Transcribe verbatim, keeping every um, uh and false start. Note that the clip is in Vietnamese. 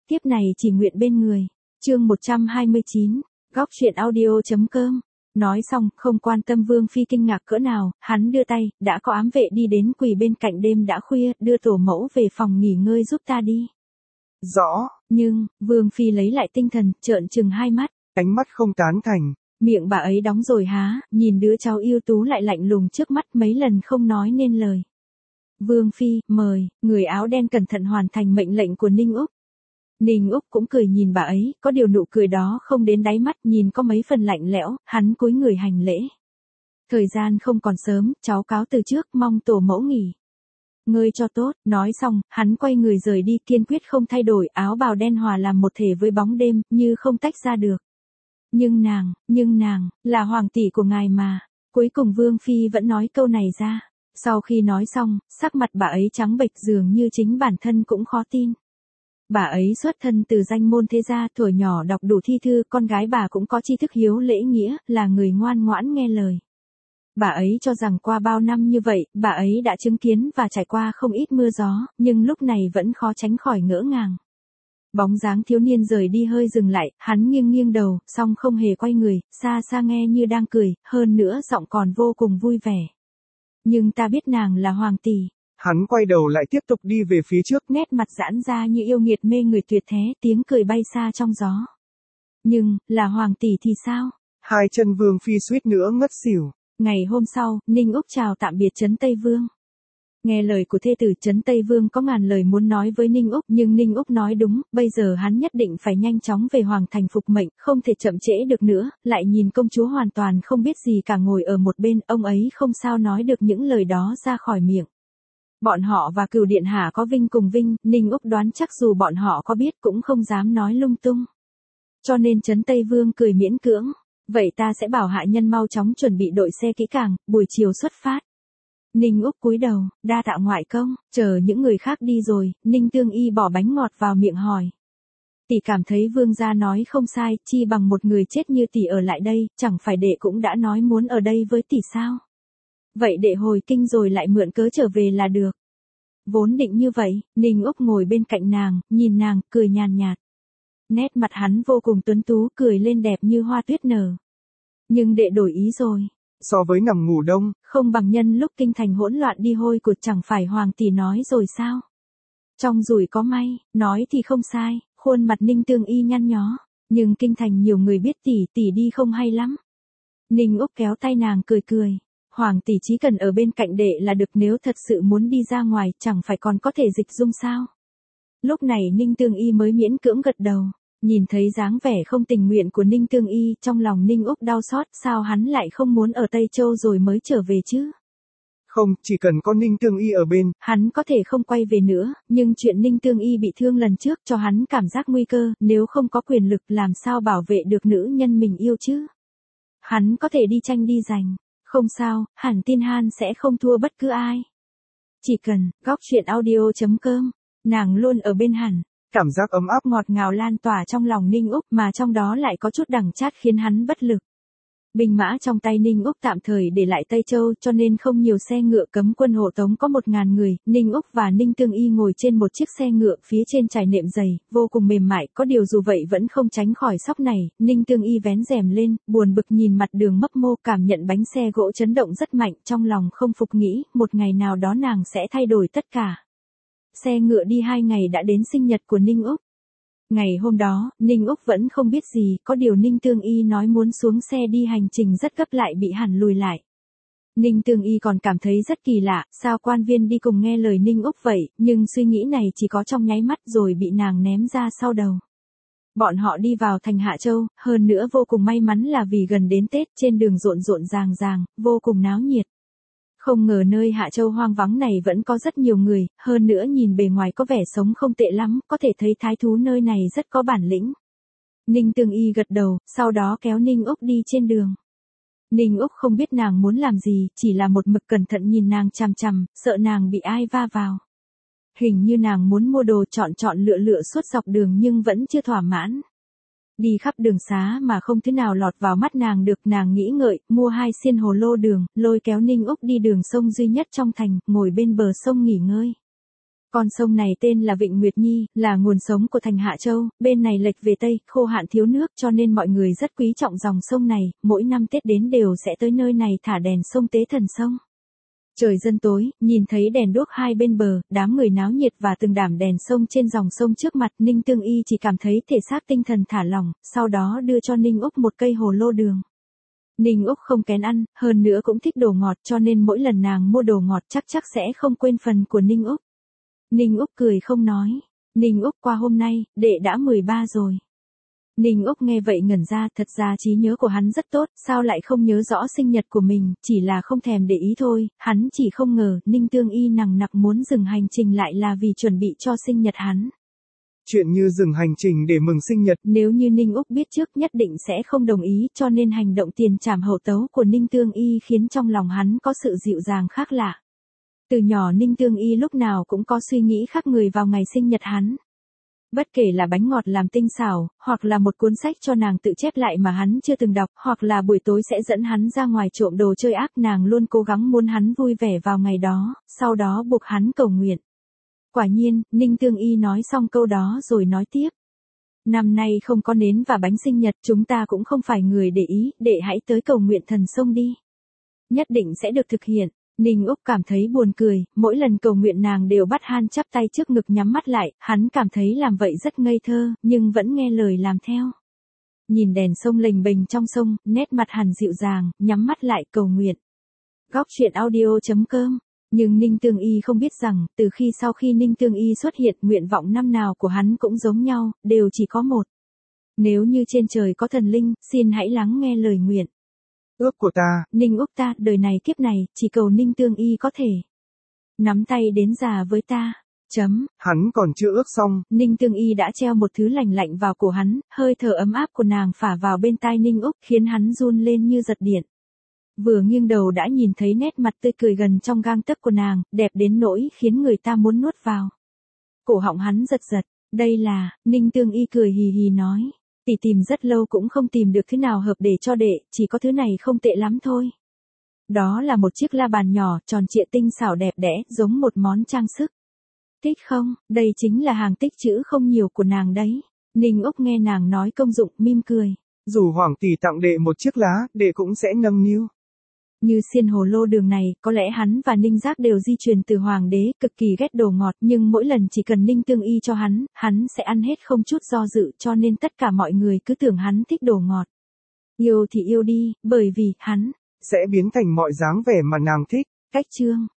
tiếp này chỉ nguyện bên người. Chương một trăm hai mươi chín, góc truyện audio.com. Nói xong, không quan tâm Vương Phi kinh ngạc cỡ nào, hắn đưa tay, đã có ám vệ đi đến quỳ bên cạnh đêm đã khuya, đưa tổ mẫu về phòng nghỉ ngơi giúp ta đi. Rõ. Nhưng, Vương Phi lấy lại tinh thần, trợn trừng hai mắt. Ánh mắt không tán thành. Miệng bà ấy đóng rồi há, nhìn đứa cháu yêu tú lại lạnh lùng trước mắt mấy lần không nói nên lời. Vương Phi, mời, người áo đen cẩn thận hoàn thành mệnh lệnh của Ninh Úc. Ninh Úc cũng cười nhìn bà ấy, có điều nụ cười đó không đến đáy mắt, nhìn có mấy phần lạnh lẽo, hắn cúi người hành lễ. Thời gian không còn sớm, cháu cáo từ trước, mong tổ mẫu nghỉ ngơi cho tốt. Nói xong, hắn quay người rời đi, kiên quyết không thay đổi, áo bào đen hòa làm một thể với bóng đêm, như không tách ra được. Nhưng nàng, nhưng nàng, là hoàng tỷ của ngài mà. Cuối cùng Vương Phi vẫn nói câu này ra. Sau khi nói xong, sắc mặt bà ấy trắng bệch dường như chính bản thân cũng khó tin. Bà ấy xuất thân từ danh môn thế gia, thuở nhỏ đọc đủ thi thư, con gái bà cũng có tri thức hiếu lễ nghĩa, là người ngoan ngoãn nghe lời. Bà ấy cho rằng qua bao năm như vậy, bà ấy đã chứng kiến và trải qua không ít mưa gió, nhưng lúc này vẫn khó tránh khỏi ngỡ ngàng. Bóng dáng thiếu niên rời đi hơi dừng lại, hắn nghiêng nghiêng đầu, song không hề quay người, xa xa nghe như đang cười, hơn nữa giọng còn vô cùng vui vẻ. Nhưng ta biết nàng là hoàng tỷ. Hắn quay đầu lại tiếp tục đi về phía trước. Nét mặt giãn ra như yêu nghiệt mê người tuyệt thế, tiếng cười bay xa trong gió. Nhưng, là hoàng tỷ thì sao? Hai chân Vương Phi suýt nữa ngất xỉu. Ngày hôm sau, Ninh Úc chào tạm biệt Trấn Tây Vương. Nghe lời của thê tử, Trấn Tây Vương có ngàn lời muốn nói với Ninh Úc, nhưng Ninh Úc nói đúng, bây giờ hắn nhất định phải nhanh chóng về hoàng thành phục mệnh, không thể chậm trễ được nữa. Lại nhìn công chúa hoàn toàn không biết gì cả ngồi ở một bên, ông ấy không sao nói được những lời đó ra khỏi miệng. Bọn họ và Cửu điện hạ có vinh cùng vinh, Ninh Úc đoán chắc dù bọn họ có biết cũng không dám nói lung tung. Cho nên Trấn Tây Vương cười miễn cưỡng, vậy ta sẽ bảo hạ nhân mau chóng chuẩn bị đội xe kỹ càng, buổi chiều xuất phát. Ninh Úc cúi đầu, đa tạ ngoại công. Chờ những người khác đi rồi, Ninh Tương Y bỏ bánh ngọt vào miệng hỏi. Tỷ cảm thấy vương gia nói không sai, chi bằng một người chết như tỷ ở lại đây, chẳng phải đệ cũng đã nói muốn ở đây với tỷ sao? Vậy đệ hồi kinh rồi lại mượn cớ trở về là được. Vốn định như vậy, Ninh Úc ngồi bên cạnh nàng, nhìn nàng, cười nhàn nhạt. Nét mặt hắn vô cùng tuấn tú, cười lên đẹp như hoa tuyết nở. Nhưng đệ đổi ý rồi. So với nằm ngủ đông, không bằng nhân lúc kinh thành hỗn loạn đi hôi của, chẳng phải hoàng tỷ nói rồi sao? Trong rủi có may, nói thì không sai, khuôn mặt Ninh Tương Y nhăn nhó. Nhưng kinh thành nhiều người biết tỷ, tỷ đi không hay lắm. Ninh Úc kéo tay nàng cười cười. Hoàng tỷ chỉ cần ở bên cạnh đệ là được, nếu thật sự muốn đi ra ngoài, chẳng phải còn có thể dịch dung sao? Lúc này Ninh Tương Y mới miễn cưỡng gật đầu. Nhìn thấy dáng vẻ không tình nguyện của Ninh Tương Y, trong lòng Ninh Úc đau xót, sao hắn lại không muốn ở Tây Châu rồi mới trở về chứ? Không, chỉ cần có Ninh Tương Y ở bên, hắn có thể không quay về nữa, nhưng chuyện Ninh Tương Y bị thương lần trước cho hắn cảm giác nguy cơ, nếu không có quyền lực làm sao bảo vệ được nữ nhân mình yêu chứ? Hắn có thể đi tranh đi giành, không sao, hẳn tin han sẽ không thua bất cứ ai. Chỉ cần, góc truyện audio.com, nàng luôn ở bên hẳn. Cảm giác ấm áp ngọt ngào lan tỏa trong lòng Ninh Úc, mà trong đó lại có chút đằng chát khiến hắn bất lực. Binh mã trong tay Ninh Úc tạm thời để lại Tây Châu, cho nên không nhiều xe ngựa cấm quân hộ tống có một ngàn người. Ninh Úc và Ninh Tương Y ngồi trên một chiếc xe ngựa, phía trên trải nệm dày, vô cùng mềm mại, có điều dù vậy vẫn không tránh khỏi sóc này. Ninh Tương Y vén rèm lên, buồn bực nhìn mặt đường mấp mô, cảm nhận bánh xe gỗ chấn động rất mạnh, trong lòng không phục nghĩ, một ngày nào đó nàng sẽ thay đổi tất cả. Xe ngựa đi hai ngày đã đến sinh nhật của Ninh Úc. Ngày hôm đó, Ninh Úc vẫn không biết gì, có điều Ninh Tương Y nói muốn xuống xe đi hành trình rất gấp lại bị hẳn lùi lại. Ninh Tương Y còn cảm thấy rất kỳ lạ, sao quan viên đi cùng nghe lời Ninh Úc vậy, nhưng suy nghĩ này chỉ có trong nháy mắt rồi bị nàng ném ra sau đầu. Bọn họ đi vào thành Hạ Châu, hơn nữa vô cùng may mắn là vì gần đến Tết, trên đường rộn rộn ràng ràng, vô cùng náo nhiệt. Không ngờ nơi Hạ Châu hoang vắng này vẫn có rất nhiều người, hơn nữa nhìn bề ngoài có vẻ sống không tệ lắm, có thể thấy thái thú nơi này rất có bản lĩnh. Ninh Tương Y gật đầu, sau đó kéo Ninh Úc đi trên đường. Ninh Úc không biết nàng muốn làm gì, chỉ là một mực cẩn thận nhìn nàng chằm chằm, sợ nàng bị ai va vào. Hình như nàng muốn mua đồ chọn chọn lựa lựa suốt dọc đường nhưng vẫn chưa thỏa mãn. Đi khắp đường xá mà không thế nào lọt vào mắt nàng được, nàng nghĩ ngợi, mua hai xiên hồ lô đường, lôi kéo Ninh Úc đi đường sông duy nhất trong thành, ngồi bên bờ sông nghỉ ngơi. Con sông này tên là Vịnh Nguyệt Nhi, là nguồn sống của thành Hạ Châu, bên này lệch về Tây, khô hạn thiếu nước cho nên mọi người rất quý trọng dòng sông này, mỗi năm Tết đến đều sẽ tới nơi này thả đèn sông tế thần sông. Trời dần tối, nhìn thấy đèn đuốc hai bên bờ, đám người náo nhiệt và từng đám đèn sông trên dòng sông trước mặt, Ninh Tương Y chỉ cảm thấy thể xác tinh thần thả lỏng, sau đó đưa cho Ninh Úc một cây hồ lô đường. Ninh Úc không kén ăn, hơn nữa cũng thích đồ ngọt cho nên mỗi lần nàng mua đồ ngọt chắc chắc sẽ không quên phần của Ninh Úc. Ninh Úc cười không nói. Ninh Úc qua hôm nay, đệ đã mười ba rồi. Ninh Úc nghe vậy ngẩn ra, thật ra trí nhớ của hắn rất tốt, sao lại không nhớ rõ sinh nhật của mình, chỉ là không thèm để ý thôi, hắn chỉ không ngờ, Ninh Tương Y nằng nặc muốn dừng hành trình lại là vì chuẩn bị cho sinh nhật hắn. Chuyện như dừng hành trình để mừng sinh nhật. Nếu như Ninh Úc biết trước nhất định sẽ không đồng ý cho nên hành động tiền trảm hậu tấu của Ninh Tương Y khiến trong lòng hắn có sự dịu dàng khác lạ. Từ nhỏ Ninh Tương Y lúc nào cũng có suy nghĩ khác người vào ngày sinh nhật hắn. Bất kể là bánh ngọt làm tinh xảo, hoặc là một cuốn sách cho nàng tự chép lại mà hắn chưa từng đọc, hoặc là buổi tối sẽ dẫn hắn ra ngoài trộm đồ chơi ác, nàng luôn cố gắng muốn hắn vui vẻ vào ngày đó, sau đó buộc hắn cầu nguyện. Quả nhiên, Ninh Tương Y nói xong câu đó rồi nói tiếp. Năm nay không có nến và bánh sinh nhật, chúng ta cũng không phải người để ý, đệ hãy tới cầu nguyện thần sông đi. Nhất định sẽ được thực hiện. Ninh Úc cảm thấy buồn cười, mỗi lần cầu nguyện nàng đều bắt han chắp tay trước ngực nhắm mắt lại, hắn cảm thấy làm vậy rất ngây thơ, nhưng vẫn nghe lời làm theo. Nhìn đèn sông lềnh bềnh trong sông, nét mặt hắn dịu dàng, nhắm mắt lại cầu nguyện. Góc truyện audio chấm com. Nhưng Ninh Tương Y không biết rằng, từ khi sau khi Ninh Tương Y xuất hiện, nguyện vọng năm nào của hắn cũng giống nhau, đều chỉ có một. Nếu như trên trời có thần linh, xin hãy lắng nghe lời nguyện. Ước của ta, Ninh Úc ta, đời này kiếp này, chỉ cầu Ninh Tương Y có thể nắm tay đến già với ta. Chấm. Hắn còn chưa ước xong. Ninh Tương Y đã treo một thứ lạnh lạnh vào cổ hắn, hơi thở ấm áp của nàng phả vào bên tai Ninh Úc, khiến hắn run lên như giật điện. Vừa nghiêng đầu đã nhìn thấy nét mặt tươi cười gần trong gang tấc của nàng, đẹp đến nỗi khiến người ta muốn nuốt vào. Cổ họng hắn giật giật, đây là, Ninh Tương Y cười hì hì nói. Tỷ tìm rất lâu cũng không tìm được thứ nào hợp để cho đệ, chỉ có thứ này không tệ lắm thôi. Đó là một chiếc la bàn nhỏ, tròn trịa tinh xảo đẹp đẽ, giống một món trang sức. Thích không, đây chính là hàng tích trữ không nhiều của nàng đấy. Ninh Úc nghe nàng nói công dụng, mỉm cười. Dù hoàng tỷ tặng đệ một chiếc lá, đệ cũng sẽ nâng niu. Như xiên hồ lô đường này, có lẽ hắn và Ninh Giác đều di truyền từ hoàng đế, cực kỳ ghét đồ ngọt, nhưng mỗi lần chỉ cần Ninh Tương Y cho hắn, hắn sẽ ăn hết không chút do dự, cho nên tất cả mọi người cứ tưởng hắn thích đồ ngọt. Yêu thì yêu đi, bởi vì, hắn sẽ biến thành mọi dáng vẻ mà nàng thích. Cách chương